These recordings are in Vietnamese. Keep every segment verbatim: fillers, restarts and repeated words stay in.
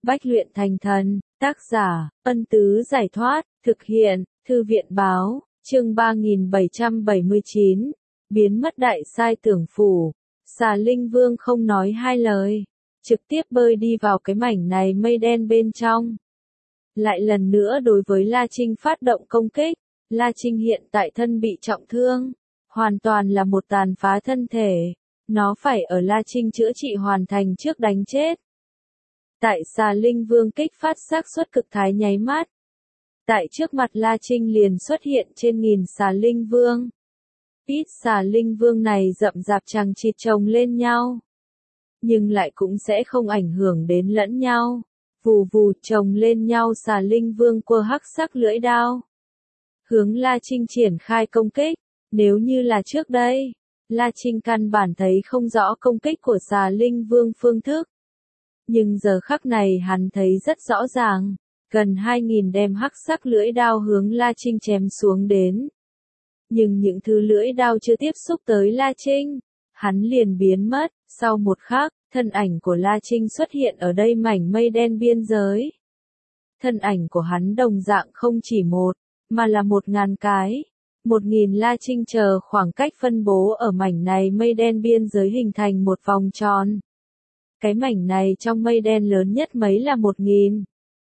Bách luyện thành thần, tác giả, Ân Tứ Giải Thoát, thực hiện, Thư viện Báo, chương ba nghìn bảy trăm bảy mươi chín, biến mất đại sai tưởng phủ. Xà Linh Vương không nói hai lời, trực tiếp bơi đi vào cái mảnh này mây đen bên trong. Lại lần nữa đối với La Trinh phát động công kích, La Trinh hiện tại thân bị trọng thương, hoàn toàn là một tàn phá thân thể, nó phải ở La Trinh chữa trị hoàn thành trước đánh chết. Tại Xà Linh Vương kích phát xác suất cực thái nháy mắt. Tại trước mặt La Trinh liền xuất hiện trên nghìn Xà Linh Vương. Ít Xà Linh Vương này rậm rạp chằng chịt chồng lên nhau. Nhưng lại cũng sẽ không ảnh hưởng đến lẫn nhau. Vù vù chồng lên nhau Xà Linh Vương quơ hắc sắc lưỡi đao. Hướng La Trinh triển khai công kích. Nếu như là trước đây, La Trinh căn bản thấy không rõ công kích của Xà Linh Vương phương thức. Nhưng giờ khắc này hắn thấy rất rõ ràng, gần hai nghìn đem hắc sắc lưỡi đao hướng La Trinh chém xuống đến. Nhưng những thứ lưỡi đao chưa tiếp xúc tới La Trinh, hắn liền biến mất, sau một khắc, thân ảnh của La Trinh xuất hiện ở đây mảnh mây đen biên giới. Thân ảnh của hắn đồng dạng không chỉ một, mà là một ngàn cái. Một nghìn La Trinh chờ khoảng cách phân bố ở mảnh này mây đen biên giới hình thành một vòng tròn. Cái mảnh này trong mây đen lớn nhất mấy là một nghìn.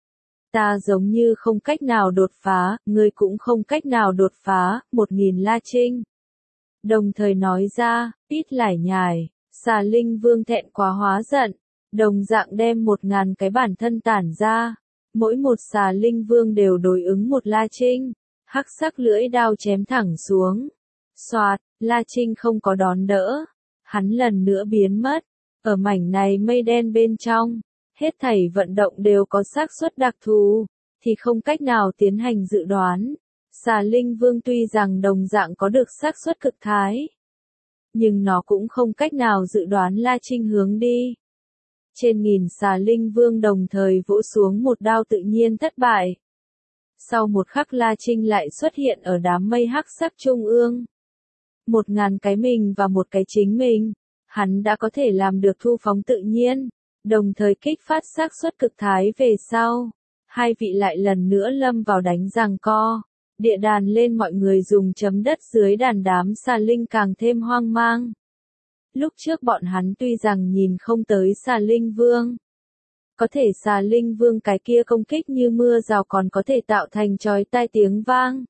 Ta giống như không cách nào đột phá, ngươi cũng không cách nào đột phá, một nghìn La Trinh. Đồng thời nói ra, ít lải nhải, Xà Linh Vương thẹn quá hóa giận, đồng dạng đem một ngàn cái bản thân tản ra. Mỗi một Xà Linh Vương đều đối ứng một La Trinh, hắc sắc lưỡi đao chém thẳng xuống. Xoạt, La Trinh không có đón đỡ, hắn lần nữa biến mất. Ở mảnh này mây đen bên trong, hết thảy vận động đều có xác suất đặc thù, thì không cách nào tiến hành dự đoán. Xà Linh Vương tuy rằng đồng dạng có được xác suất cực thái, nhưng nó cũng không cách nào dự đoán La Trinh hướng đi. Trên nghìn Xà Linh Vương đồng thời vỗ xuống một đao tự nhiên thất bại. Sau một khắc La Trinh lại xuất hiện ở đám mây hắc sắc trung ương. Một ngàn cái mình và một cái chính mình. Hắn đã có thể làm được thu phóng tự nhiên, đồng thời kích phát xác suất cực thái về sau. Hai vị lại lần nữa lâm vào đánh giằng co. Địa đàn lên mọi người dùng chấm đất dưới đàn đám Xà Linh càng thêm hoang mang. Lúc trước bọn hắn tuy rằng nhìn không tới Xà Linh Vương. Có thể Xà Linh Vương cái kia công kích như mưa rào còn có thể tạo thành chói tai tiếng vang.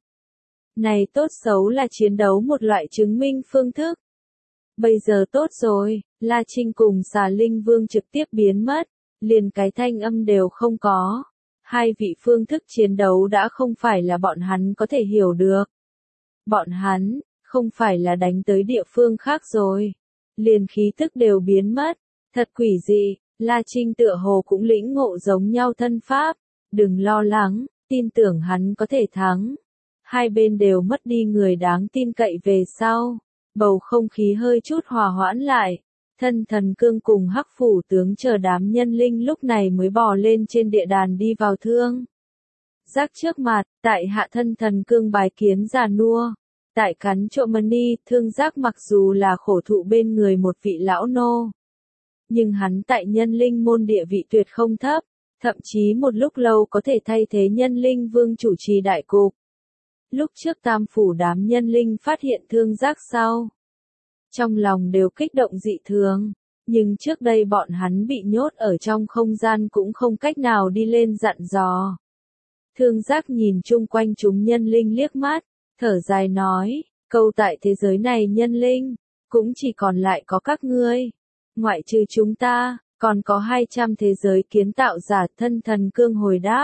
Này tốt xấu là chiến đấu một loại chứng minh phương thức. Bây giờ tốt rồi, La Trinh cùng Xà Linh Vương trực tiếp biến mất, liền cái thanh âm đều không có. Hai vị phương thức chiến đấu đã không phải là bọn hắn có thể hiểu được. Bọn hắn, không phải là đánh tới địa phương khác rồi. Liền khí tức đều biến mất, thật quỷ dị, La Trinh tựa hồ cũng lĩnh ngộ giống nhau thân pháp. Đừng lo lắng, tin tưởng hắn có thể thắng. Hai bên đều mất đi người đáng tin cậy về sau. Bầu không khí hơi chút hòa hoãn lại, thân thần cương cùng hắc phủ tướng chờ đám nhân linh lúc này mới bò lên trên địa đàn đi vào thương. Giác trước mặt, tại hạ thân thần cương bài kiến già nua, tại cắn trộm mani, thương giác mặc dù là khổ thụ bên người một vị lão nô. Nhưng hắn tại nhân linh môn địa vị tuyệt không thấp, thậm chí một lúc lâu có thể thay thế nhân linh vương chủ trì đại cục. Lúc trước tam phủ đám nhân linh phát hiện thương giác sau. Trong lòng đều kích động dị thường, nhưng trước đây bọn hắn bị nhốt ở trong không gian cũng không cách nào đi lên dặn dò. Thương giác nhìn chung quanh chúng nhân linh liếc mắt, thở dài nói, câu tại thế giới này nhân linh, cũng chỉ còn lại có các ngươi. Ngoại trừ chúng ta, còn có hai trăm thế giới kiến tạo giả thân thần cương hồi đáp.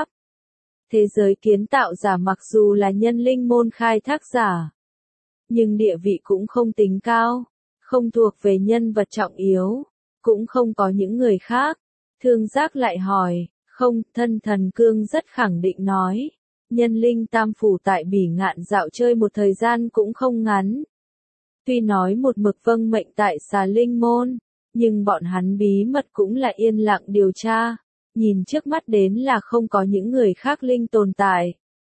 Thế giới kiến tạo giả mặc dù là nhân linh môn khai thác giả, nhưng địa vị cũng không tính cao, không thuộc về nhân vật trọng yếu, cũng không có những người khác. Thương giác lại hỏi, không, thân thần cương rất khẳng định nói, nhân linh tam phủ tại Bỉ Ngạn dạo chơi một thời gian cũng không ngắn. Tuy nói một mực vâng mệnh tại Xà Linh môn, nhưng bọn hắn bí mật cũng là yên lặng điều tra. Nhìn trước mắt đến là không có những người khác linh tồn tại.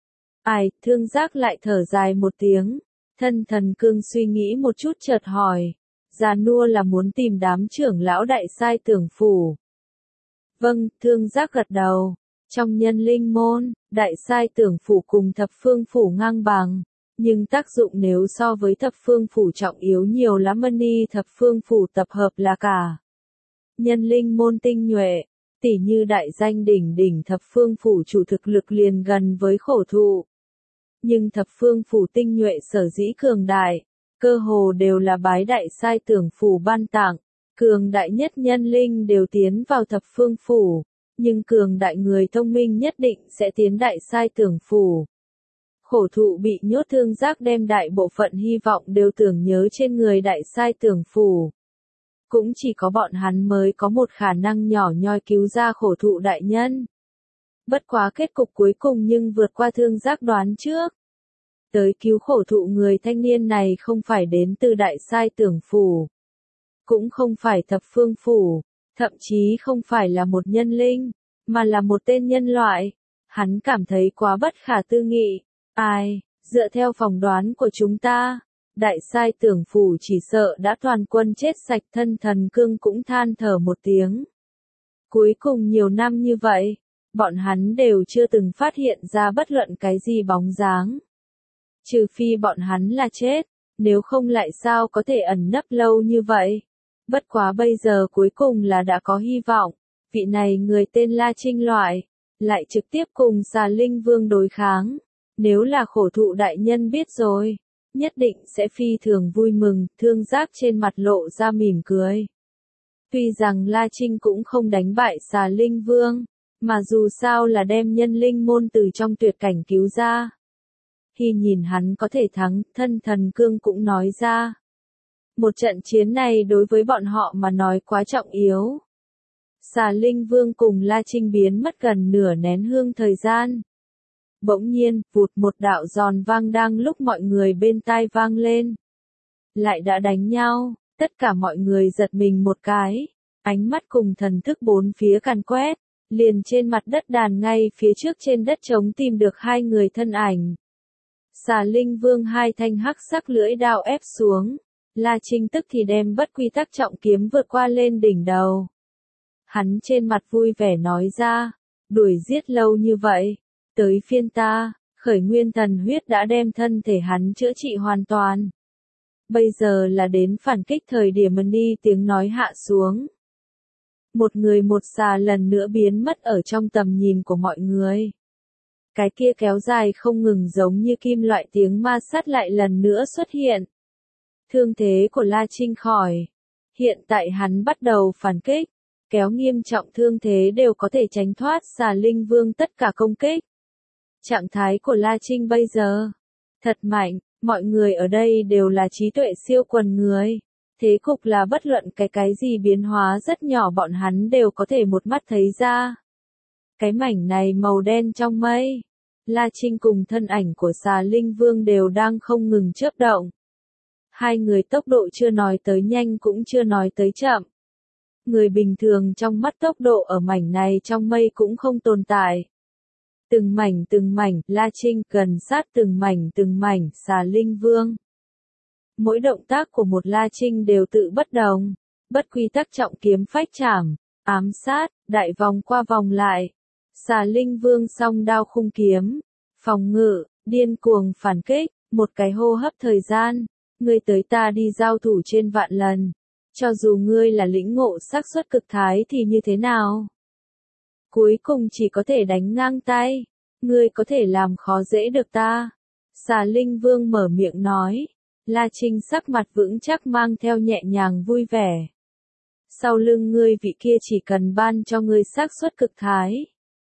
Ai, thương giác lại thở dài một tiếng. Thân thần cương suy nghĩ một chút chợt hỏi. Già nua là muốn tìm đám trưởng lão đại sai tưởng phủ. Vâng, thương giác gật đầu. Trong nhân linh môn, đại sai tưởng phủ cùng thập phương phủ ngang bằng. Nhưng tác dụng nếu so với thập phương phủ trọng yếu nhiều lắm, ni thập phương phủ tập hợp là cả. Nhân linh môn tinh nhuệ, tỉ như đại danh đỉnh đỉnh thập phương phủ chủ thực lực liền gần với khổ thụ. Nhưng thập phương phủ tinh nhuệ sở dĩ cường đại, cơ hồ đều là bái đại sai tưởng phủ ban tặng. Cường đại nhất nhân linh đều tiến vào thập phương phủ, nhưng cường đại người thông minh nhất định sẽ tiến đại sai tưởng phủ. Khổ thụ bị nhốt thương giác đem đại bộ phận hy vọng đều tưởng nhớ trên người đại sai tưởng phủ. Cũng chỉ có bọn hắn mới có một khả năng nhỏ nhoi cứu ra khổ thụ đại nhân. Bất quá kết cục cuối cùng nhưng vượt qua thương giác đoán trước. Tới cứu khổ thụ người thanh niên này không phải đến từ đại sai tưởng phủ. Cũng không phải thập phương phủ, thậm chí không phải là một nhân linh, mà là một tên nhân loại. Hắn cảm thấy quá bất khả tư nghị. Ai, dựa theo phỏng đoán của chúng ta, đại sai tưởng phủ chỉ sợ đã toàn quân chết sạch, thân thần cương cũng than thở một tiếng. Cuối cùng nhiều năm như vậy, bọn hắn đều chưa từng phát hiện ra bất luận cái gì bóng dáng. Trừ phi bọn hắn là chết, nếu không lại sao có thể ẩn nấp lâu như vậy. Bất quá bây giờ cuối cùng là đã có hy vọng, vị này người tên La Trinh loại, lại trực tiếp cùng Xà Linh Vương đối kháng. Nếu là khổ thụ đại nhân biết rồi, nhất định sẽ phi thường vui mừng, thương giác trên mặt lộ ra mỉm cười. Tuy rằng La Trinh cũng không đánh bại Xà Linh Vương, mà dù sao là đem nhân linh môn từ trong tuyệt cảnh cứu ra. Khi nhìn hắn có thể thắng, thân thần cương cũng nói ra. Một trận chiến này đối với bọn họ mà nói quá trọng yếu. Xà Linh Vương cùng La Trinh biến mất gần nửa nén hương thời gian. Bỗng nhiên, vụt một đạo giòn vang đang lúc mọi người bên tai vang lên. Lại đã đánh nhau, tất cả mọi người giật mình một cái, ánh mắt cùng thần thức bốn phía càn quét, liền trên mặt đất đàn ngay phía trước trên đất trống tìm được hai người thân ảnh. Xà Linh Vương hai thanh hắc sắc lưỡi đao ép xuống, La Trinh tức thì đem bất quy tắc trọng kiếm vượt qua lên đỉnh đầu. Hắn trên mặt vui vẻ nói ra, đuổi giết lâu như vậy, tới phiên ta, khởi nguyên thần huyết đã đem thân thể hắn chữa trị hoàn toàn. Bây giờ là đến phản kích thời điểm, đi tiếng nói hạ xuống. Một người một xà lần nữa biến mất ở trong tầm nhìn của mọi người. Cái kia kéo dài không ngừng giống như kim loại tiếng ma sát lại lần nữa xuất hiện. Thương thế của La Trinh khỏi. Hiện tại hắn bắt đầu phản kích, kéo nghiêm trọng thương thế đều có thể tránh thoát Xà Linh Vương tất cả công kích. Trạng thái của La Trinh bây giờ thật mạnh, mọi người ở đây đều là trí tuệ siêu quần người. Thế cục là bất luận cái cái gì biến hóa rất nhỏ bọn hắn đều có thể một mắt thấy ra. Cái mảnh này màu đen trong mây. La Trinh cùng thân ảnh của Xà Linh Vương đều đang không ngừng chớp động. Hai người tốc độ chưa nói tới nhanh cũng chưa nói tới chậm. Người bình thường trong mắt tốc độ ở mảnh này trong mây cũng không tồn tại. Từng mảnh từng mảnh, La Trinh gần sát từng mảnh từng mảnh, Xà Linh Vương. Mỗi động tác của một La Trinh đều tự bất đồng, bất quy tắc trọng kiếm phách chảm, ám sát, đại vòng qua vòng lại. Xà Linh Vương song đao khung kiếm, phòng ngự, điên cuồng phản kích, một cái hô hấp thời gian, ngươi tới ta đi giao thủ trên vạn lần. Cho dù ngươi là lĩnh ngộ xác suất cực thái thì như thế nào? Cuối cùng chỉ có thể đánh ngang tay, ngươi có thể làm khó dễ được ta. Xà Linh Vương mở miệng nói, La Trinh sắc mặt vững chắc mang theo nhẹ nhàng vui vẻ. Sau lưng ngươi vị kia chỉ cần ban cho ngươi xác suất cực thái.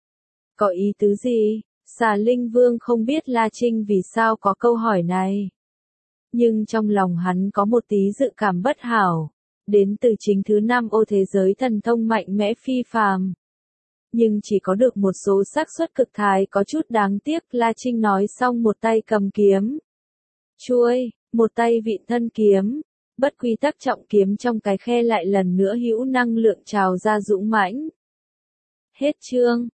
Có ý tứ gì? Xà Linh Vương không biết La Trinh vì sao có câu hỏi này. Nhưng trong lòng hắn có một tí dự cảm bất hảo. Đến từ chính thứ năm ô thế giới thần thông mạnh mẽ phi phàm. Nhưng chỉ có được một số xác suất cực thái có chút đáng tiếc. La Trinh nói xong một tay cầm kiếm. Chuôi, một tay vịn thân kiếm. Bất quy tắc trọng kiếm trong cái khe lại lần nữa hữu năng lượng trào ra dũng mãnh. Hết chương.